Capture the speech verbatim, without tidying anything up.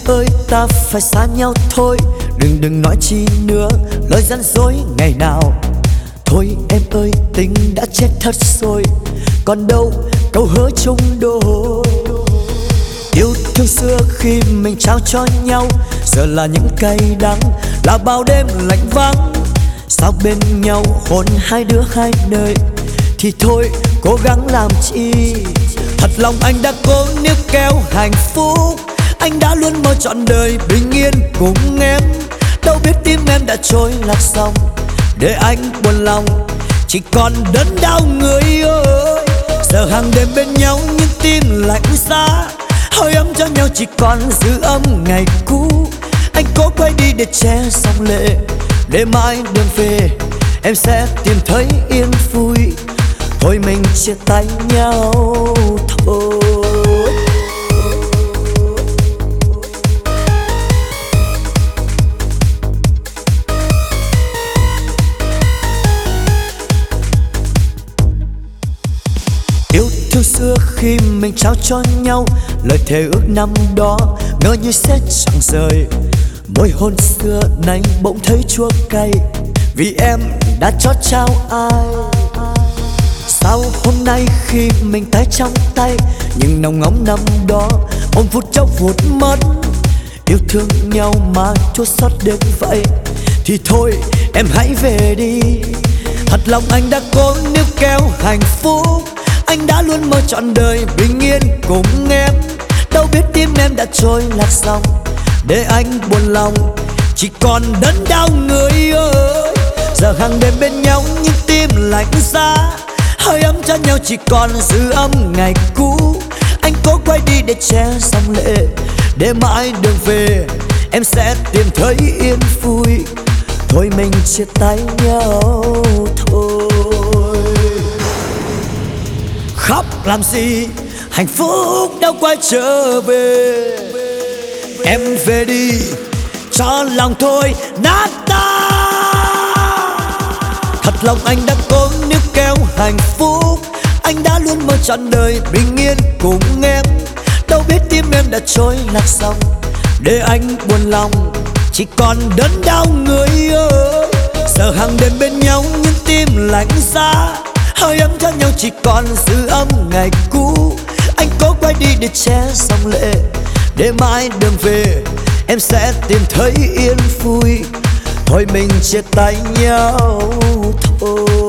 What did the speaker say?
ơi ta phải xa nhau thôi. Đừng đừng nói chi nữa lời gian dối ngày nào. Thôi em ơi tình đã chết thật rồi, còn đâu câu hứa chung đôi. Yêu thương xưa khi mình trao cho nhau, giờ là những cay đắng, là bao đêm lạnh vắng. Sao bên nhau hôn hai đứa hai nơi, thì thôi cố gắng làm chi. Thật lòng anh đã cố níu kéo hạnh phúc, anh đã luôn mơ trọn đời bình yên cùng em. Đâu biết tim em đã trôi lạc dòng, để anh buồn lòng chỉ còn đớn đau người ơi. Giờ hàng đêm bên nhau nhưng tim lạnh giá, hơi ấm cho nhau chỉ còn dư âm ngày cũ. Anh cố quay đi để che dòng lệ, để mai đường về em sẽ tìm thấy yên vui. Thôi mình chia tay nhau thôi. Yêu thương xưa khi mình trao cho nhau, lời thề ước năm đó ngỡ như sẽ chẳng rời. Môi hôn xưa nay bỗng thấy chua cay, vì em đã chót trao ai. Sao hôm nay khi mình tay trong tay, nhưng nồng ấm năm đó ôm phút chốc vụt mất. Yêu thương nhau mà chua xót đến vậy, thì thôi em hãy về đi. Thật lòng anh đã cố níu kéo hạnh phúc, anh đã luôn mơ trọn đời bình yên cùng em. Đâu biết tim em đã trôi lạc dòng, để anh buồn lòng chỉ còn đớn đau người ơi. Giờ hàng đêm bên nhau nhưng tim lạnh giá, hơi ấm cho nhau chỉ còn dư âm ngày cũ. Anh cố quay đi để che dòng lệ, để mãi đường về em sẽ tìm thấy yên vui. Thôi mình chia tay nhau thôi. Khóc làm gì, hạnh phúc đâu quay trở về. Em về đi cho lòng thôi nát tan. Thật lòng anh đã cố níu kéo hạnh phúc, anh đã luôn mơ trọn đời bình yên cùng em. Đâu biết tim em đã trôi lạc dòng, để anh buồn lòng chỉ còn đớn đau người ơi. Giờ hàng đêm bên nhau nhưng tim lạnh giá, hơi ấm cho nhau chỉ còn dư âm ngày cũ. Anh cố quay đi để che dòng lệ, để mãi đường về em sẽ tìm thấy yên vui. Thôi mình chia tay nhau thôi.